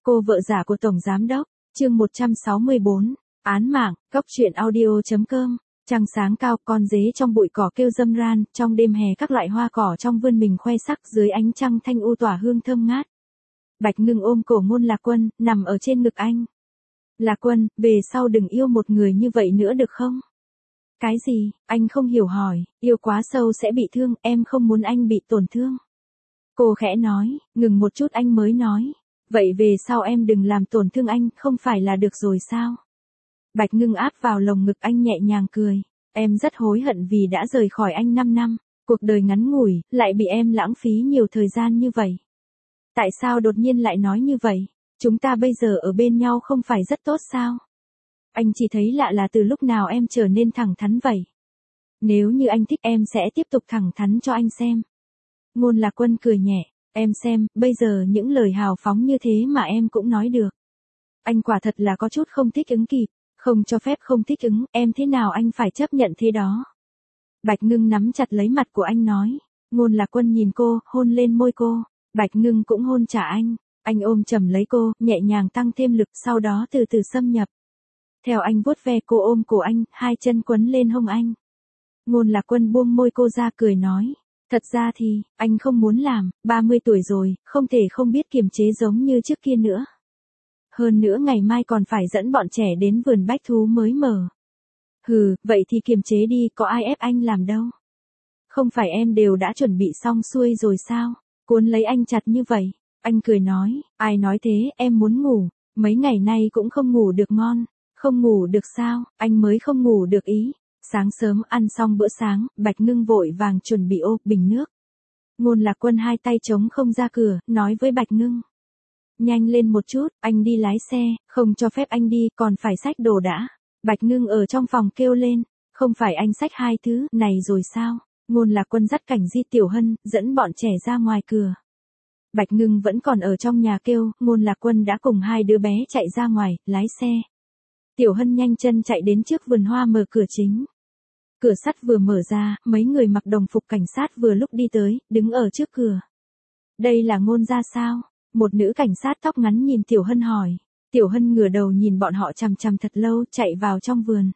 Cô vợ giả của Tổng Giám Đốc, chương 164, án mạng, Cóc truyện audio.com. Trăng sáng cao, con dế trong bụi cỏ kêu râm ran, trong đêm hè các loại hoa cỏ trong vườn mình khoe sắc dưới ánh trăng thanh u tỏa hương thơm ngát. Bạch Ngưng ôm cổ Ngôn Lạc Quân, nằm ở trên ngực anh. Lạc Quân, về sau đừng yêu một người như vậy nữa được không? Cái gì? Anh không hiểu hỏi, yêu quá sâu sẽ bị thương, em không muốn anh bị tổn thương. Cô khẽ nói, ngừng một chút anh mới nói. Vậy về sau em đừng làm tổn thương anh, không phải là được rồi sao? Bạch Ngưng áp vào lồng ngực anh nhẹ nhàng cười. Em rất hối hận vì đã rời khỏi anh 5 năm, cuộc đời ngắn ngủi, lại bị em lãng phí nhiều thời gian như vậy. Tại sao đột nhiên lại nói như vậy? Chúng ta bây giờ ở bên nhau không phải rất tốt sao? Anh chỉ thấy lạ là từ lúc nào em trở nên thẳng thắn vậy. Nếu như anh thích em sẽ tiếp tục thẳng thắn cho anh xem. Ngôn Lạc Quân cười nhẹ, em xem, bây giờ những lời hào phóng như thế mà em cũng nói được. Anh quả thật là có chút không thích ứng kịp, không cho phép không thích ứng, em thế nào anh phải chấp nhận thế đó. Bạch Ngưng nắm chặt lấy mặt của anh nói. Ngôn Lạc Quân nhìn cô, hôn lên môi cô. Bạch Ngưng cũng hôn trả anh ôm chầm lấy cô, nhẹ nhàng tăng thêm lực, sau đó từ từ xâm nhập. Theo anh vuốt ve cô ôm cổ anh, hai chân quấn lên hông anh. Ngôn Lạc Quân buông môi cô ra cười nói. Thật ra thì, anh không muốn làm, 30 tuổi rồi, không thể không biết kiềm chế giống như trước kia nữa. Hơn nữa ngày mai còn phải dẫn bọn trẻ đến vườn bách thú mới mở. Hừ, vậy thì kiềm chế đi, có ai ép anh làm đâu. Không phải em đều đã chuẩn bị xong xuôi rồi sao, cuốn lấy anh chặt như vậy. Anh cười nói, ai nói thế, em muốn ngủ, mấy ngày nay cũng không ngủ được ngon. Không ngủ được sao, anh mới không ngủ được ý. Sáng sớm ăn xong bữa sáng, Bạch Ngưng vội vàng chuẩn bị ô bình nước. Ngôn Lạc Quân hai tay trống không ra cửa, nói với Bạch Ngưng. Nhanh lên một chút, anh đi lái xe, không cho phép anh đi, còn phải xách đồ đã. Bạch Ngưng ở trong phòng kêu lên, không phải anh xách hai thứ này rồi sao? Ngôn Lạc Quân dắt Cảnh Di Tiểu Hân, dẫn bọn trẻ ra ngoài cửa. Bạch Ngưng vẫn còn ở trong nhà kêu, Ngôn Lạc Quân đã cùng hai đứa bé chạy ra ngoài, lái xe. Tiểu Hân nhanh chân chạy đến trước vườn hoa mở cửa chính. Cửa sắt vừa mở ra, mấy người mặc đồng phục cảnh sát vừa lúc đi tới, đứng ở trước cửa. Đây là Ngôn gia sao? Một nữ cảnh sát tóc ngắn nhìn Tiểu Hân hỏi. Tiểu Hân ngửa đầu nhìn bọn họ chằm chằm thật lâu, chạy vào trong vườn.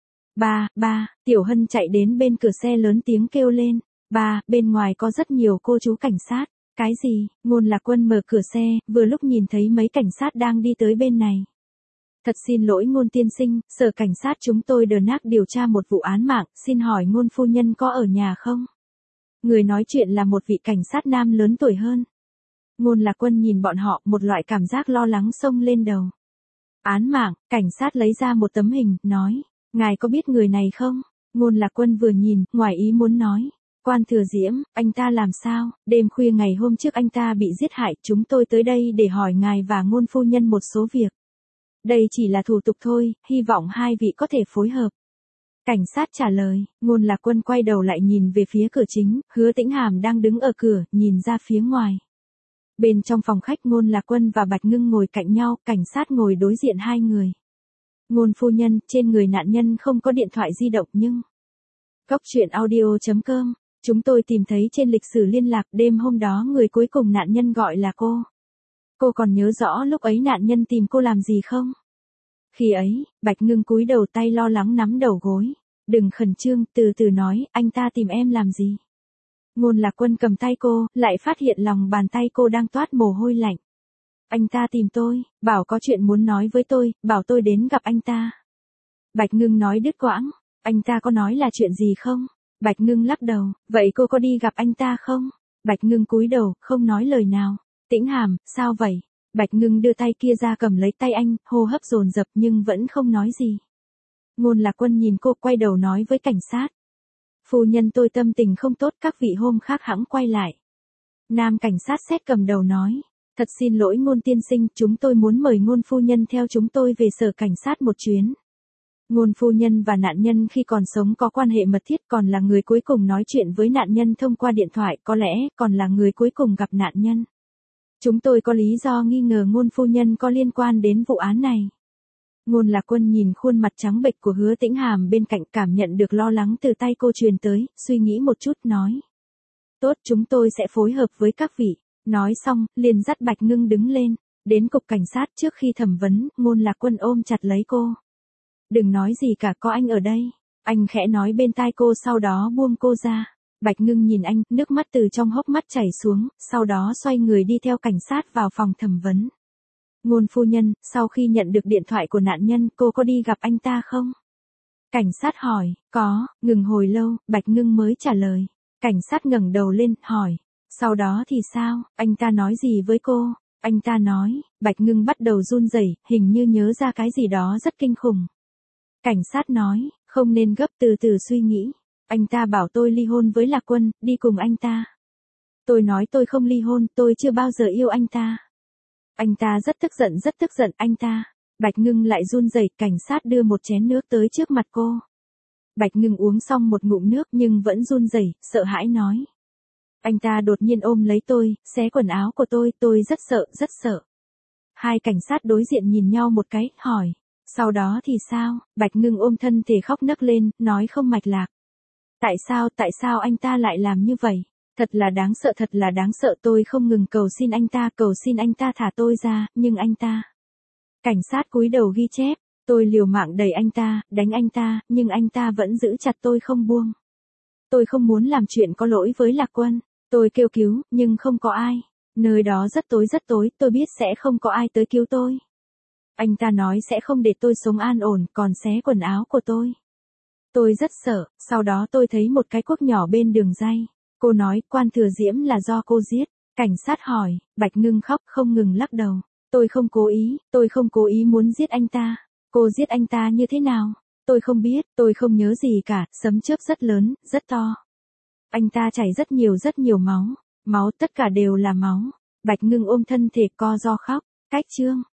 Ba, Tiểu Hân chạy đến bên cửa xe lớn tiếng kêu lên. Ba, bên ngoài có rất nhiều cô chú cảnh sát. Cái gì? Ngôn Lạc Quân mở cửa xe, vừa lúc nhìn thấy mấy cảnh sát đang đi tới bên này. Thật xin lỗi Ngôn tiên sinh, sở cảnh sát chúng tôi đờ nác điều tra một vụ án mạng, xin hỏi Ngôn phu nhân có ở nhà không? Người nói chuyện là một vị cảnh sát nam lớn tuổi hơn. Ngôn Lạc Quân nhìn bọn họ, một loại cảm giác lo lắng xông lên đầu. Án mạng, cảnh sát lấy ra một tấm hình, nói, ngài có biết người này không? Ngôn Lạc Quân vừa nhìn, ngoài ý muốn nói. Quan Thừa Diễm, anh ta làm sao? Đêm khuya ngày hôm trước anh ta bị giết hại, chúng tôi tới đây để hỏi ngài và Ngôn phu nhân một số việc. Đây chỉ là thủ tục thôi, hy vọng hai vị có thể phối hợp. Cảnh sát trả lời, Ngôn Lạc Quân quay đầu lại nhìn về phía cửa chính, Hứa Tĩnh Hàm đang đứng ở cửa, nhìn ra phía ngoài. Bên trong phòng khách Ngôn Lạc Quân và Bạch Ngưng ngồi cạnh nhau, cảnh sát ngồi đối diện hai người. Ngôn phu nhân, trên người nạn nhân không có điện thoại di động nhưng... Cóc truyện audio.com, chúng tôi tìm thấy trên lịch sử liên lạc đêm hôm đó người cuối cùng nạn nhân gọi là cô. Cô còn nhớ rõ lúc ấy nạn nhân tìm cô làm gì không? Khi ấy, Bạch Ngưng cúi đầu tay lo lắng nắm đầu gối. Đừng khẩn trương, từ từ nói, anh ta tìm em làm gì? Ngôn Lạc Quân cầm tay cô, lại phát hiện lòng bàn tay cô đang toát mồ hôi lạnh. Anh ta tìm tôi, bảo có chuyện muốn nói với tôi, bảo tôi đến gặp anh ta. Bạch Ngưng nói đứt quãng, anh ta có nói là chuyện gì không? Bạch Ngưng lắc đầu, vậy cô có đi gặp anh ta không? Bạch Ngưng cúi đầu, không nói lời nào. Tĩnh Hàm, sao vậy? Bạch Ngưng đưa tay kia ra cầm lấy tay anh, hô hấp dồn dập nhưng vẫn không nói gì. Ngôn Lạc Quân nhìn cô quay đầu nói với cảnh sát. Phu nhân tôi tâm tình không tốt, các vị hôm khác hẵng quay lại. Nam cảnh sát xét cầm đầu nói. Thật xin lỗi Ngôn tiên sinh, chúng tôi muốn mời Ngôn phu nhân theo chúng tôi về sở cảnh sát một chuyến. Ngôn phu nhân và nạn nhân khi còn sống có quan hệ mật thiết, còn là người cuối cùng nói chuyện với nạn nhân thông qua điện thoại, có lẽ còn là người cuối cùng gặp nạn nhân. Chúng tôi có lý do nghi ngờ Ngôn phu nhân có liên quan đến vụ án này. Ngôn Lạc Quân nhìn khuôn mặt trắng bệch của Hứa Tĩnh Hàm bên cạnh, cảm nhận được lo lắng từ tay cô truyền tới, suy nghĩ một chút nói. Tốt, chúng tôi sẽ phối hợp với các vị. Nói xong, liền dắt Bạch Ngưng đứng lên. Đến cục cảnh sát trước khi thẩm vấn, Ngôn Lạc Quân ôm chặt lấy cô. Đừng nói gì cả, có anh ở đây. Anh khẽ nói bên tai cô sau đó buông cô ra. Bạch Ngưng nhìn anh, nước mắt từ trong hốc mắt chảy xuống, sau đó xoay người đi theo cảnh sát vào phòng thẩm vấn. Ngôn phu nhân, sau khi nhận được điện thoại của nạn nhân, cô có đi gặp anh ta không? Cảnh sát hỏi, có, ngừng hồi lâu, Bạch Ngưng mới trả lời. Cảnh sát ngẩng đầu lên, hỏi, sau đó thì sao, anh ta nói gì với cô? Anh ta nói, Bạch Ngưng bắt đầu run rẩy, hình như nhớ ra cái gì đó rất kinh khủng. Cảnh sát nói, không nên gấp, từ từ suy nghĩ. Anh ta bảo tôi ly hôn với Lạc Quân, đi cùng anh ta. Tôi nói tôi không ly hôn, tôi chưa bao giờ yêu anh ta. Anh ta rất tức giận anh ta. Bạch Ngưng lại run rẩy, cảnh sát đưa một chén nước tới trước mặt cô. Bạch Ngưng uống xong một ngụm nước nhưng vẫn run rẩy, sợ hãi nói. Anh ta đột nhiên ôm lấy tôi, xé quần áo của tôi rất sợ. Hai cảnh sát đối diện nhìn nhau một cái, hỏi. Sau đó thì sao? Bạch Ngưng ôm thân thể khóc nấc lên, nói không mạch lạc. Tại sao anh ta lại làm như vậy? Thật là đáng sợ, tôi không ngừng cầu xin anh ta thả tôi ra, nhưng anh ta. Cảnh sát cúi đầu ghi chép, tôi liều mạng đẩy anh ta, đánh anh ta, nhưng anh ta vẫn giữ chặt tôi không buông. Tôi không muốn làm chuyện có lỗi với Lạc Quân, tôi kêu cứu, nhưng không có ai. Nơi đó rất tối, tôi biết sẽ không có ai tới cứu tôi. Anh ta nói sẽ không để tôi sống an ổn, còn xé quần áo của tôi. Tôi rất sợ, sau đó tôi thấy một cái cuốc nhỏ bên đường ray. Cô nói, Quan Thừa Diễm là do cô giết. Cảnh sát hỏi, Bạch Ngưng khóc không ngừng lắc đầu. Tôi không cố ý muốn giết anh ta. Cô giết anh ta như thế nào? Tôi không biết, tôi không nhớ gì cả, sấm chớp rất lớn, rất to. Anh ta chảy rất nhiều máu. Máu tất cả đều là máu. Bạch Ngưng ôm thân thể co ro khóc. Cách chương